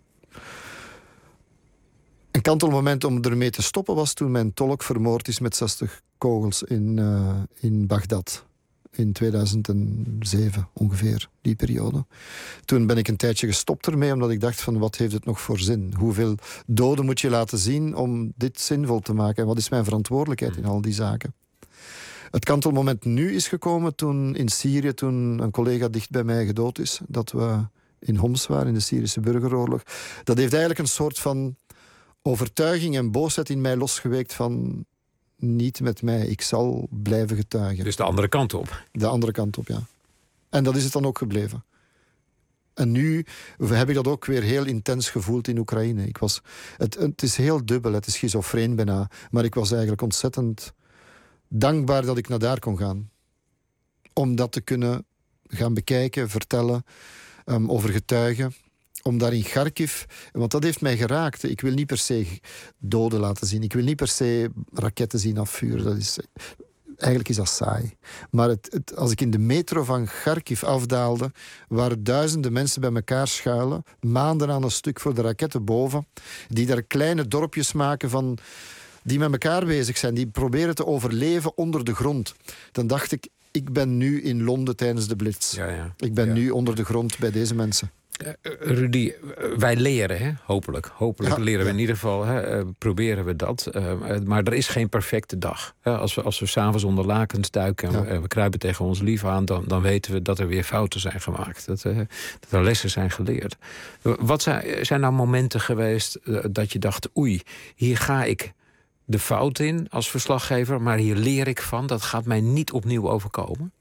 Een kantelmoment om ermee te stoppen was toen mijn tolk vermoord is met zestig kogels in, uh, in Bagdad. In tweeduizend zeven ongeveer, die periode. Toen ben ik een tijdje gestopt ermee, omdat ik dacht van wat heeft het nog voor zin? Hoeveel doden moet je laten zien om dit zinvol te maken? En wat is mijn verantwoordelijkheid in al die zaken? Het kantelmoment nu is gekomen toen in Syrië, toen een collega dicht bij mij gedood is. Dat we in Homs waren, in de Syrische burgeroorlog. Dat heeft eigenlijk een soort van overtuiging en boosheid in mij losgeweekt van niet met mij, ik zal blijven getuigen. Dus de andere kant op? De andere kant op, ja. En dat is het dan ook gebleven. En nu heb ik dat ook weer heel intens gevoeld in Oekraïne. Ik was, het, het is heel dubbel, het is schizofreen bijna. Maar ik was eigenlijk ontzettend dankbaar dat ik naar daar kon gaan. Om dat te kunnen gaan bekijken, vertellen, um, over getuigen. Om daar in Kharkiv, want dat heeft mij geraakt. Ik wil niet per se doden laten zien. Ik wil niet per se raketten zien afvuren. Dat is, eigenlijk is dat saai. Maar het, het, als ik in de metro van Kharkiv afdaalde, waar duizenden mensen bij elkaar schuilen, maanden aan een stuk voor de raketten boven, die daar kleine dorpjes maken van, die met elkaar bezig zijn, die proberen te overleven onder de grond. Dan dacht ik, ik ben nu in Londen tijdens de Blitz. Ja, ja. Ik ben ja. nu onder de grond bij deze mensen. Uh, Rudy, wij leren, hè? hopelijk. Hopelijk ja, leren we ja. in ieder geval, hè? Uh, proberen we dat. Uh, maar er is geen perfecte dag. Uh, als we, als we s'avonds onder lakens duiken en ja. we, we kruipen tegen ons lief aan, dan, dan weten we dat er weer fouten zijn gemaakt. Dat, uh, dat er lessen zijn geleerd. Uh, wat zijn, zijn nou momenten geweest uh, dat je dacht, oei, hier ga ik de fout in als verslaggever, maar hier leer ik van, dat gaat mij niet opnieuw overkomen?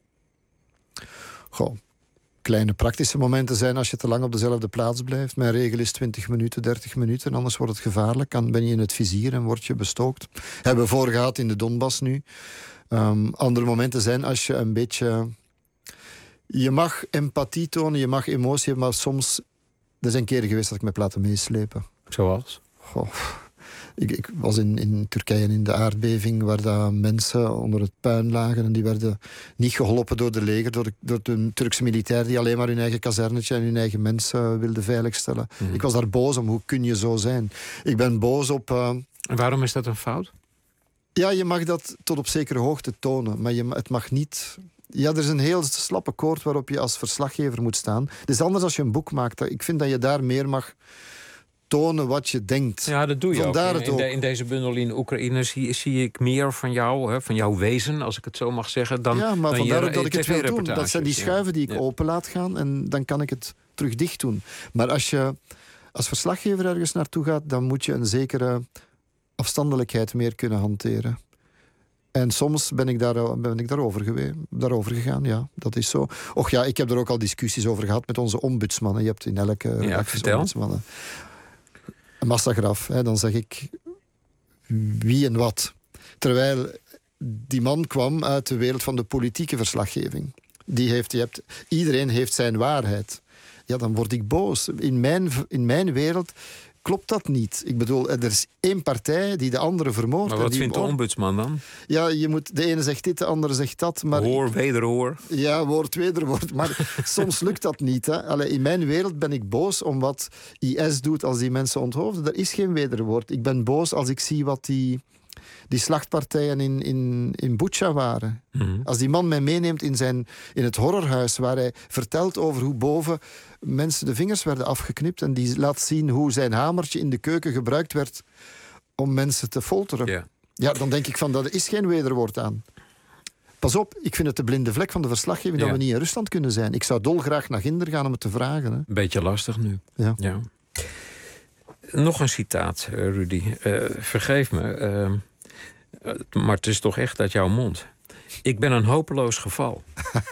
Goh. Kleine praktische momenten zijn als je te lang op dezelfde plaats blijft. Mijn regel is twintig minuten, dertig minuten. Anders wordt het gevaarlijk. Dan ben je in het vizier en word je bestookt. Hebben we voor gehad in de Donbass nu. Um, andere momenten zijn als je een beetje... Je mag empathie tonen, je mag emotie hebben, maar soms... Er zijn keren geweest dat ik me heb laten meeslepen. Zoals? Goh... Ik, ik was in, in Turkije in de aardbeving, waar dat mensen onder het puin lagen en die werden niet geholpen door de leger, door de, door de Turkse militair die alleen maar hun eigen kazernetje en hun eigen mensen wilden veiligstellen. Mm. Ik was daar boos om. Hoe kun je zo zijn? Ik ben boos op... Uh... En waarom is dat een fout? Ja, je mag dat tot op zekere hoogte tonen, maar je, het mag niet... Ja, er is een heel slappe koord waarop je als verslaggever moet staan. Het is anders als je een boek maakt. Ik vind dat je daar meer mag... tonen wat je denkt. Ja, dat doe je Vandaar ook. In, in, de, in deze bundel in Oekraïne zie, zie ik meer van jou, hè, van jouw wezen, als ik het zo mag zeggen, dan Ja, maar dan vandaar je, ook dat ik het wil doen. Dat zijn die schuiven die ik ja. open laat gaan en dan kan ik het terug dicht doen. Maar als je als verslaggever ergens naartoe gaat, dan moet je een zekere afstandelijkheid meer kunnen hanteren. En soms ben ik, daar, ben ik daarover, gewe- daarover gegaan, ja, dat is zo. Och ja, ik heb er ook al discussies over gehad met onze ombudsmannen. Je hebt in elke redactie ombudsmannen. Een massagraf, hè, dan zeg ik wie en wat. Terwijl die man kwam uit de wereld van de politieke verslaggeving. Die heeft, je hebt, iedereen heeft zijn waarheid. Ja, dan word ik boos. In mijn, in mijn wereld klopt dat niet. Ik bedoel, er is één partij die de andere vermoordt. Maar wat die vindt de ombudsman dan? Ja, je moet, de ene zegt dit, de andere zegt dat. Maar hoor, wederhoor. Ja, woord, wederwoord. Maar soms lukt dat niet. Hè. Allee, in mijn wereld ben ik boos om wat I S doet als die mensen onthoofden. Er is geen wederwoord. Ik ben boos als ik zie wat die, die slachtpartijen in, in, in Bucha waren. Mm-hmm. Als die man mij meeneemt in, zijn, in het horrorhuis, waar hij vertelt over hoe boven mensen de vingers werden afgeknipt en die laat zien hoe zijn hamertje in de keuken gebruikt werd om mensen te folteren. Yeah. Ja, dan denk ik van, dat is geen wederwoord aan. Pas op, ik vind het de blinde vlek van de verslaggeving ja. dat we niet in Rusland kunnen zijn. Ik zou dolgraag naar Ginder gaan om het te vragen. Hè. Beetje lastig nu. Ja. ja. Nog een citaat, Rudy. Uh, vergeef me, uh, maar het is toch echt uit jouw mond. Ik ben een hopeloos geval.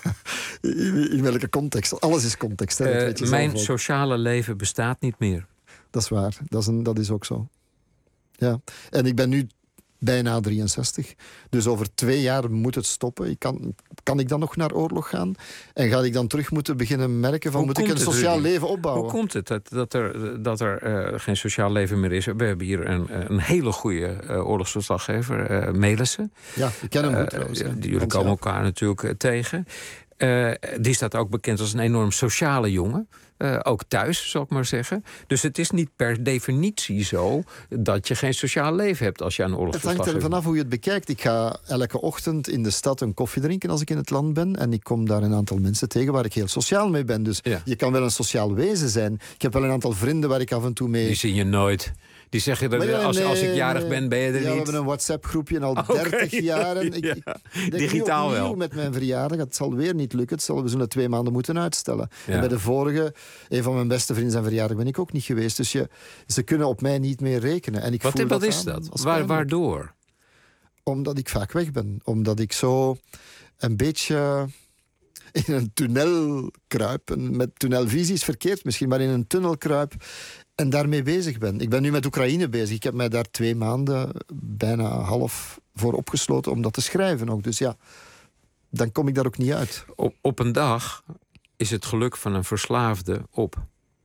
in, in welke context? Alles is context. Hè? Dat uh, weet je mijn zelf ook. Sociale leven bestaat niet meer. Dat is waar. Dat is, een, dat is ook zo. Ja. En ik ben nu bijna drieënzestig. Dus over twee jaar moet het stoppen. Ik kan, kan ik dan nog naar oorlog gaan? En ga ik dan terug moeten beginnen merken van... Hoe moet ik een sociaal het, leven opbouwen? Hoe komt het dat, dat er, dat er uh, geen sociaal leven meer is? We hebben hier een, een hele goede uh, oorlogsverslaggever, uh, Melissen. Ja, ik ken hem goed trouwens. Uh, jullie komen elkaar natuurlijk uh, tegen. Uh, die staat ook bekend als een enorm sociale jongen. Uh, ook thuis, zal ik maar zeggen. Dus het is niet per definitie zo dat je geen sociaal leven hebt als je aan oorlogsverslag hebt. Het hangt er vanaf hoe je het bekijkt. Ik ga elke ochtend in de stad een koffie drinken als ik in het land ben. En ik kom daar een aantal mensen tegen waar ik heel sociaal mee ben. Dus ja. je kan wel een sociaal wezen zijn. Ik heb wel een aantal vrienden waar ik af en toe mee... Die zie je nooit. Die zeggen dat ja, als, nee, als ik jarig nee. ben, ben je er ja, niet. We hebben een WhatsApp-groepje al okay. dertig jaren. Ik, ja. ik Digitaal wel. Met mijn verjaardag. Het zal weer niet lukken. Het zullen we zo'n twee maanden moeten uitstellen. Ja. En bij de vorige, een van mijn beste vrienden zijn verjaardag, ben ik ook niet geweest. Dus je, ze kunnen op mij niet meer rekenen. En ik wat voel wat dat is dat? Waar, waardoor? Omdat ik vaak weg ben. Omdat ik zo een beetje in een tunnel kruip. Met tunnelvisie is verkeerd misschien, maar in een tunnel kruip. En daarmee bezig ben. Ik ben nu met Oekraïne bezig. Ik heb mij daar twee maanden bijna half voor opgesloten om dat te schrijven ook. Dus ja, dan kom ik daar ook niet uit. Op, op een dag is het geluk van een verslaafde op.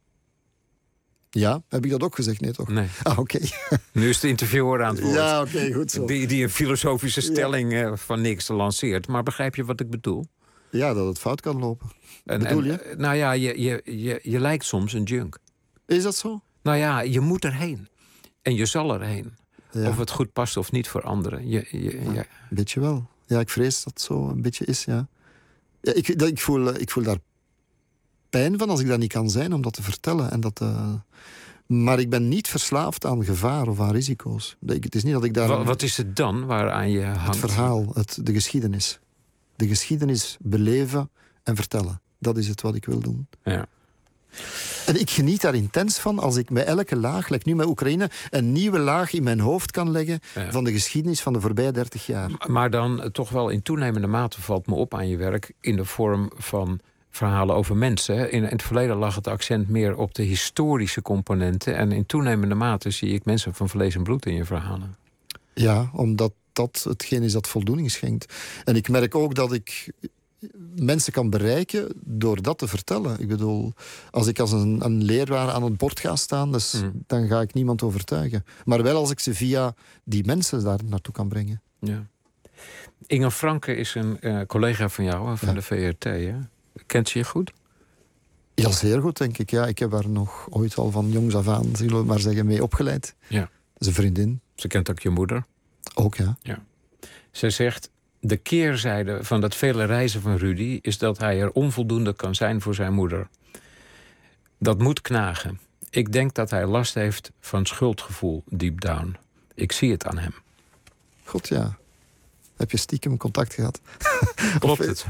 Ja, heb ik dat ook gezegd? Nee, toch? Nee. Ah, oké. Okay. Nu is de interviewer aan het woord. Ja, oké, okay, goed zo. Die, die een filosofische stelling ja. van niks lanceert. Maar begrijp je wat ik bedoel? Ja, dat het fout kan lopen. En, bedoel je? En, nou ja, je, je, je, je lijkt soms een junk. Is dat zo? Nou ja, je moet erheen. En je zal erheen. Ja. Of het goed past of niet voor anderen. Je, je, ja, je... Een beetje wel. Ja, ik vrees dat het zo een beetje is, ja. ja ik, dat, ik, voel, ik voel daar pijn van als ik dat niet kan zijn om dat te vertellen. En dat, uh... Maar ik ben niet verslaafd aan gevaar of aan risico's. Het is niet dat ik daar... Wat, wat is het dan waaraan je hangt? Het verhaal, het, de geschiedenis. De geschiedenis beleven en vertellen. Dat is het wat ik wil doen. Ja. En ik geniet daar intens van als ik bij elke laag, like nu met Oekraïne, een nieuwe laag in mijn hoofd kan leggen ja. van de geschiedenis van de voorbije dertig jaar. Maar dan toch wel in toenemende mate valt me op aan je werk in de vorm van verhalen over mensen. In, in het verleden lag het accent meer op de historische componenten. En in toenemende mate zie ik mensen van vlees en bloed in je verhalen. Ja, omdat dat hetgeen is dat voldoening schenkt. En ik merk ook dat ik mensen kan bereiken door dat te vertellen. Ik bedoel, als ik als een, een leraar aan het bord ga staan, dus, mm. dan ga ik niemand overtuigen. Maar wel als ik ze via die mensen daar naartoe kan brengen. Ja. Inge Franke is een uh, collega van jou, van ja. de V R T, hè? Kent ze je goed? Ja, zeer goed, denk ik. Ja, ik heb haar nog ooit al van jongs af aan, zullen we maar zeggen, mee opgeleid. Ja. Dat is een vriendin. Ze kent ook je moeder? Ook, ja. ja. Zij zegt, de keerzijde van dat vele reizen van Rudy is dat hij er onvoldoende kan zijn voor zijn moeder. Dat moet knagen. Ik denk dat hij last heeft van schuldgevoel, deep down. Ik zie het aan hem. God, ja. Heb je stiekem contact gehad? Klopt het?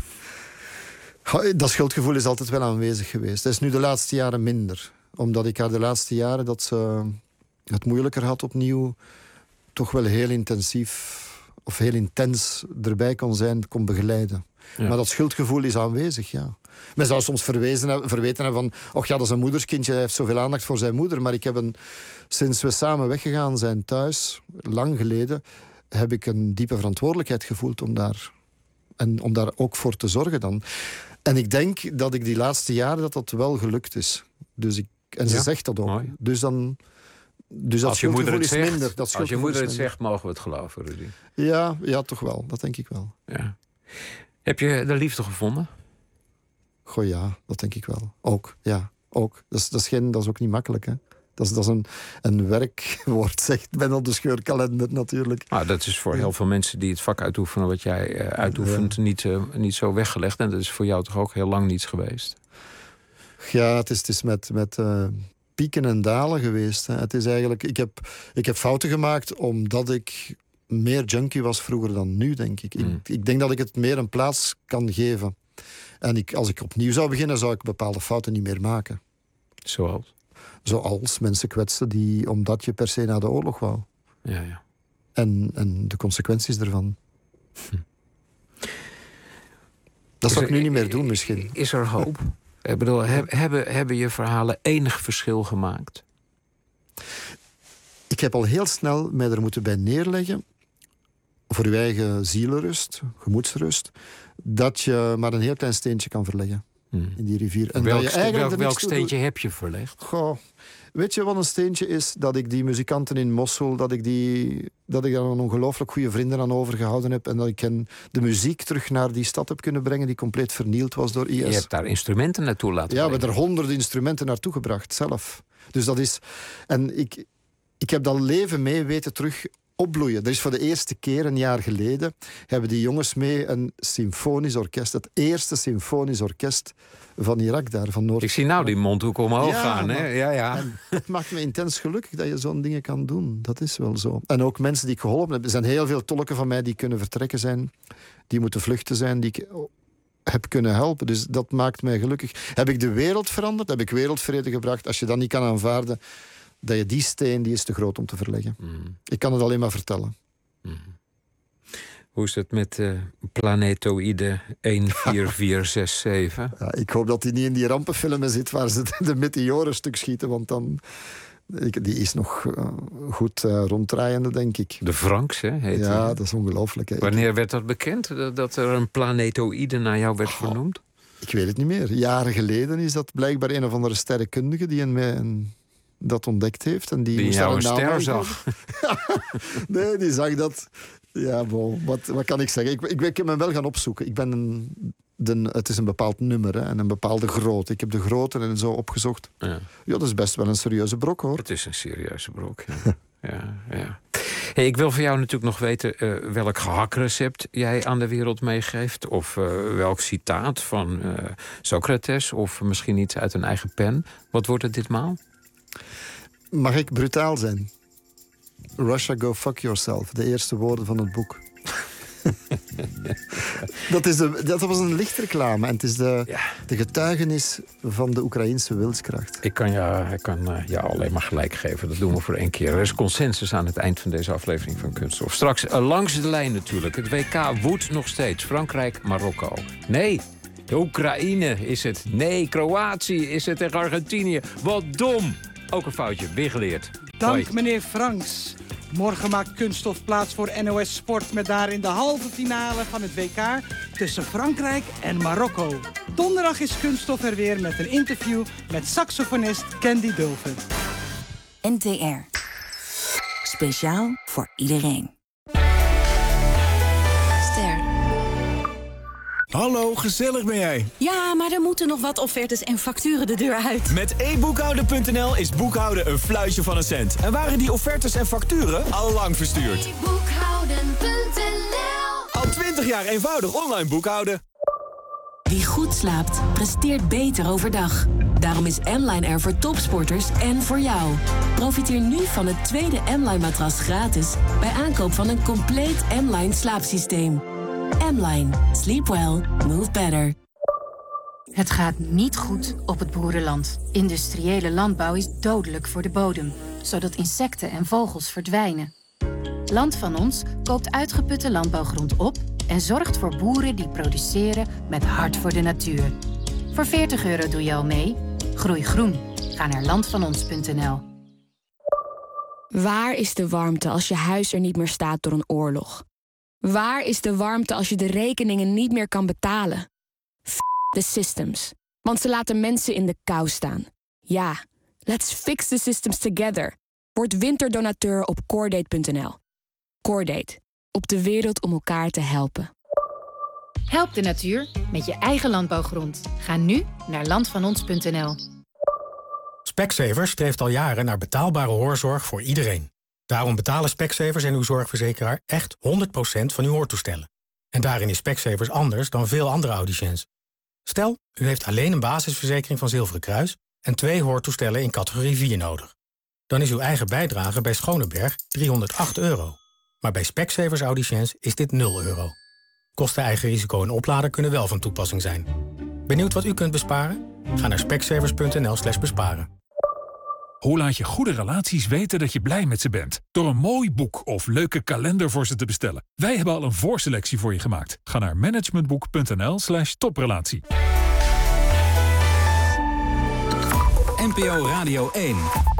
Dat schuldgevoel is altijd wel aanwezig geweest. Dat is nu de laatste jaren minder. Omdat ik haar de laatste jaren dat ze het moeilijker had opnieuw, toch wel heel intensief of heel intens erbij kon zijn, kon begeleiden. Ja. Maar dat schuldgevoel is aanwezig, ja. Men zou soms verwezen hebben, verweten hebben van, och ja, dat is een moederskindje, hij heeft zoveel aandacht voor zijn moeder. Maar ik heb een, sinds we samen weggegaan zijn thuis, lang geleden, heb ik een diepe verantwoordelijkheid gevoeld om daar, en om daar ook voor te zorgen dan. En ik denk dat ik die laatste jaren dat dat wel gelukt is. Dus ik, en ze ja? zegt dat ook. Mooi. Dus dan... Dus dat als je moeder het zegt, minder, dat als je moeder het zegt, mogen we het geloven, Rudy. Ja, ja, toch wel. Dat denk ik wel. Ja. Heb je de liefde gevonden? Goh, ja, dat denk ik wel. Ook, ja. Ook. Dat is, dat is, geen, dat is ook niet makkelijk, hè. Dat is, dat is een, een werkwoord, zegt Ben op de scheurkalender natuurlijk. Nou, dat is voor heel veel mensen die het vak uitoefenen wat jij uh, uitoefent, ja. niet, uh, niet zo weggelegd. En dat is voor jou toch ook heel lang niets geweest? Ja, het is, het is met... met uh, pieken en dalen geweest. Hè. Het is eigenlijk, ik, heb, ik heb fouten gemaakt omdat ik meer junkie was vroeger dan nu, denk ik. Mm. Ik, ik denk dat ik het meer een plaats kan geven. En ik, als ik opnieuw zou beginnen, zou ik bepaalde fouten niet meer maken. Zoals? Zoals mensen kwetsen die, omdat je per se naar de oorlog wou. Ja, ja. En, en de consequenties ervan. Hm. Dat zou ik nu niet meer doen, misschien. Is er hoop? Ik bedoel, heb, hebben, hebben je verhalen enig verschil gemaakt? Ik heb al heel snel mij er moeten bij neerleggen, voor uw eigen zielenrust, gemoedsrust, dat je maar een heel klein steentje kan verleggen hmm. in die rivier. En welk, dat je eigenlijk welk, welk steentje heb je verlegd? Goh, weet je wat een steentje is? Dat ik die muzikanten in Mosul, dat ik, die, dat ik daar een ongelooflijk goede vrienden aan overgehouden heb en dat ik hen de muziek terug naar die stad heb kunnen brengen die compleet vernield was door I S. Je hebt daar instrumenten naartoe laten Ja, brengen. we hebben er honderden instrumenten naartoe gebracht, zelf. Dus dat is... En ik, ik heb dat leven mee weten terug opbloeien. Er is voor de eerste keer, een jaar geleden, hebben die jongens mee een symfonisch orkest. Het eerste symfonisch orkest van Irak daar, van Noord. Ik zie nou die mondhoek omhoog ja, gaan. Hè? Ja, ja. Het maakt me intens gelukkig dat je zo'n dingen kan doen. Dat is wel zo. En ook mensen die ik geholpen heb. Er zijn heel veel tolken van mij die kunnen vertrekken zijn. Die moeten vluchten zijn. Die ik heb kunnen helpen. Dus dat maakt mij gelukkig. Heb ik de wereld veranderd? Heb ik wereldvrede gebracht? Als je dat niet kan aanvaarden, dat je die steen, die is te groot om te verleggen. Mm. Ik kan het alleen maar vertellen. Mm. Hoe is het met uh, planetoïde een vier vier zes zeven? Ja, ik hoop dat hij niet in die rampenfilmen zit waar ze de meteoren stuk schieten, want dan, Die is nog uh, goed uh, ronddraaiende, denk ik. De Franks, hè? Heet ja, die. Dat is ongelooflijk. Hè. Wanneer werd dat bekend, dat er een planetoïde naar jou werd oh, vernoemd? Ik weet het niet meer. Jaren geleden is dat blijkbaar een of andere sterrenkundige die een, een, dat ontdekt heeft. En die die moest jou een ster naam zag. Nee, die zag dat. Ja, bon, wat, wat kan ik zeggen? Ik, ik, ik heb hem wel gaan opzoeken. Ik ben een... De, het is een bepaald nummer hè, en een bepaalde grootte. Ik heb de grootte en zo opgezocht. Ja. ja, dat is best wel een serieuze brok, hoor. Het is een serieuze brok, ja. ja, ja. Hey, ik wil van jou natuurlijk nog weten uh, welk gehakrecept jij aan de wereld meegeeft. Of uh, welk citaat van uh, Socrates. Of misschien iets uit een eigen pen. Wat wordt het ditmaal? Mag ik brutaal zijn? Russia, go fuck yourself. De eerste woorden van het boek. dat, is de, dat was een lichtreclame. En het is de, ja. de getuigenis van de Oekraïnse wilskracht. Ik kan jou ja, kan, uh, ja, alleen maar gelijk geven. Dat doen we voor één keer. Er is consensus aan het eind van deze aflevering van Kunststof. Straks uh, langs de lijn natuurlijk. Het W K woedt nog steeds. Frankrijk, Marokko. Nee, de Oekraïne is het. Nee, Kroatië is het tegen Argentinië. Wat dom. Ook een foutje. Weer geleerd. Dank Hoi. meneer Franks. Morgen maakt Kunststof plaats voor N O S Sport... met daarin de halve finale van het W K tussen Frankrijk en Marokko. Donderdag is Kunststof er weer met een interview met saxofonist Candy Dulfer. N T R. Speciaal voor iedereen. Ster. Hallo, gezellig ben jij. Ja, maar er moeten nog wat offertes en facturen de deur uit. Met e boekhouden punt n l is boekhouden een fluitje van een cent. En waren die offertes en facturen al lang verstuurd. e boekhouden punt n l. Al twintig jaar eenvoudig online boekhouden. Wie goed slaapt, presteert beter overdag. Daarom is M-Line er voor topsporters en voor jou. Profiteer nu van het tweede M-Line matras gratis... bij aankoop van een compleet M-Line slaapsysteem. M-Line. Sleep well. Move better. Het gaat niet goed op het boerenland. Industriële landbouw is dodelijk voor de bodem, zodat insecten en vogels verdwijnen. Land van Ons koopt uitgeputte landbouwgrond op en zorgt voor boeren die produceren met hart voor de natuur. Voor veertig euro doe je al mee. Groei groen. Ga naar land van ons punt n l. Waar is de warmte als je huis er niet meer staat door een oorlog? Waar is de warmte als je de rekeningen niet meer kan betalen? F de systems. Want ze laten mensen in de kou staan. Ja, let's fix the systems together. Word winterdonateur op Coordate punt n l. Coordate. Op de wereld om elkaar te helpen. Help de natuur met je eigen landbouwgrond. Ga nu naar land van ons punt n l. Specsavers streeft al jaren naar betaalbare hoorzorg voor iedereen. Daarom betalen Specsavers en uw zorgverzekeraar echt honderd procent van uw hoortoestellen. En daarin is Specsavers anders dan veel andere audiciëns. Stel, u heeft alleen een basisverzekering van Zilveren Kruis... en twee hoortoestellen in categorie vier nodig. Dan is uw eigen bijdrage bij Schoneberg driehonderdacht euro. Maar bij Specsavers audiciëns is dit nul euro. Kosten, eigen risico en oplader kunnen wel van toepassing zijn. Benieuwd wat u kunt besparen? Ga naar specsavers punt n l slash besparen. Hoe laat je goede relaties weten dat je blij met ze bent? Door een mooi boek of leuke kalender voor ze te bestellen. Wij hebben al een voorselectie voor je gemaakt. Ga naar managementboek punt n l slash toprelatie. N P O Radio één.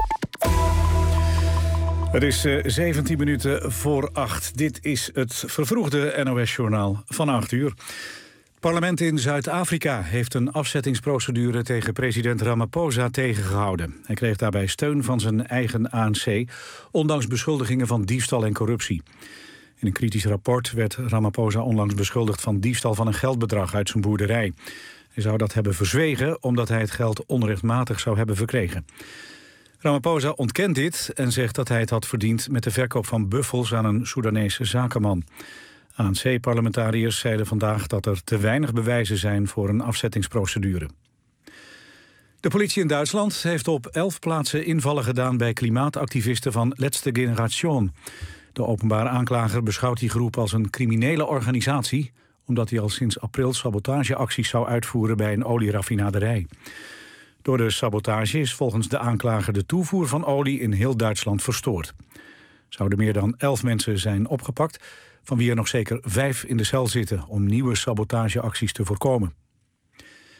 Het is uh, zeventien minuten voor acht. Dit is het vervroegde N O S-journaal van acht uur. Het parlement in Zuid-Afrika heeft een afzettingsprocedure tegen president Ramaphosa tegengehouden. Hij kreeg daarbij steun van zijn eigen A N C, ondanks beschuldigingen van diefstal en corruptie. In een kritisch rapport werd Ramaphosa onlangs beschuldigd van diefstal van een geldbedrag uit zijn boerderij. Hij zou dat hebben verzwegen omdat hij het geld onrechtmatig zou hebben verkregen. Ramaphosa ontkent dit en zegt dat hij het had verdiend met de verkoop van buffels aan een Soedanese zakenman. A N C-parlementariërs zeiden vandaag dat er te weinig bewijzen zijn voor een afzettingsprocedure. De politie in Duitsland heeft op elf plaatsen invallen gedaan bij klimaatactivisten van Letzte Generation. De openbare aanklager beschouwt die groep als een criminele organisatie, omdat hij al sinds april sabotageacties zou uitvoeren bij een olieraffinaderij. Door de sabotage is volgens de aanklager de toevoer van olie in heel Duitsland verstoord. Zouden meer dan elf mensen zijn opgepakt, van wie er nog zeker vijf in de cel zitten om nieuwe sabotageacties te voorkomen.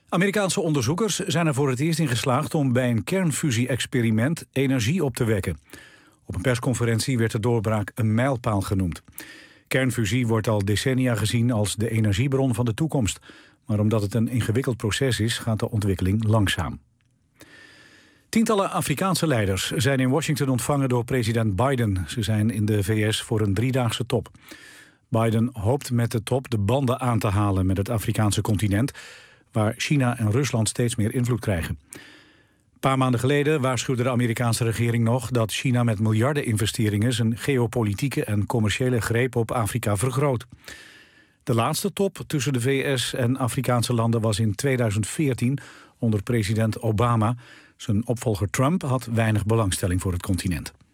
Amerikaanse onderzoekers zijn er voor het eerst in geslaagd om bij een kernfusie-experiment energie op te wekken. Op een persconferentie werd de doorbraak een mijlpaal genoemd. Kernfusie wordt al decennia gezien als de energiebron van de toekomst. Maar omdat het een ingewikkeld proces is, gaat de ontwikkeling langzaam. Tientallen Afrikaanse leiders zijn in Washington ontvangen door president Biden. Ze zijn in de V S voor een driedaagse top. Biden hoopt met de top de banden aan te halen met het Afrikaanse continent, waar China en Rusland steeds meer invloed krijgen. Een paar maanden geleden waarschuwde de Amerikaanse regering nog dat China met miljarden investeringen zijn geopolitieke en commerciële greep op Afrika vergroot. De laatste top tussen de V S en Afrikaanse landen was in tweeduizend veertien onder president Obama. Zijn opvolger Trump had weinig belangstelling voor het continent.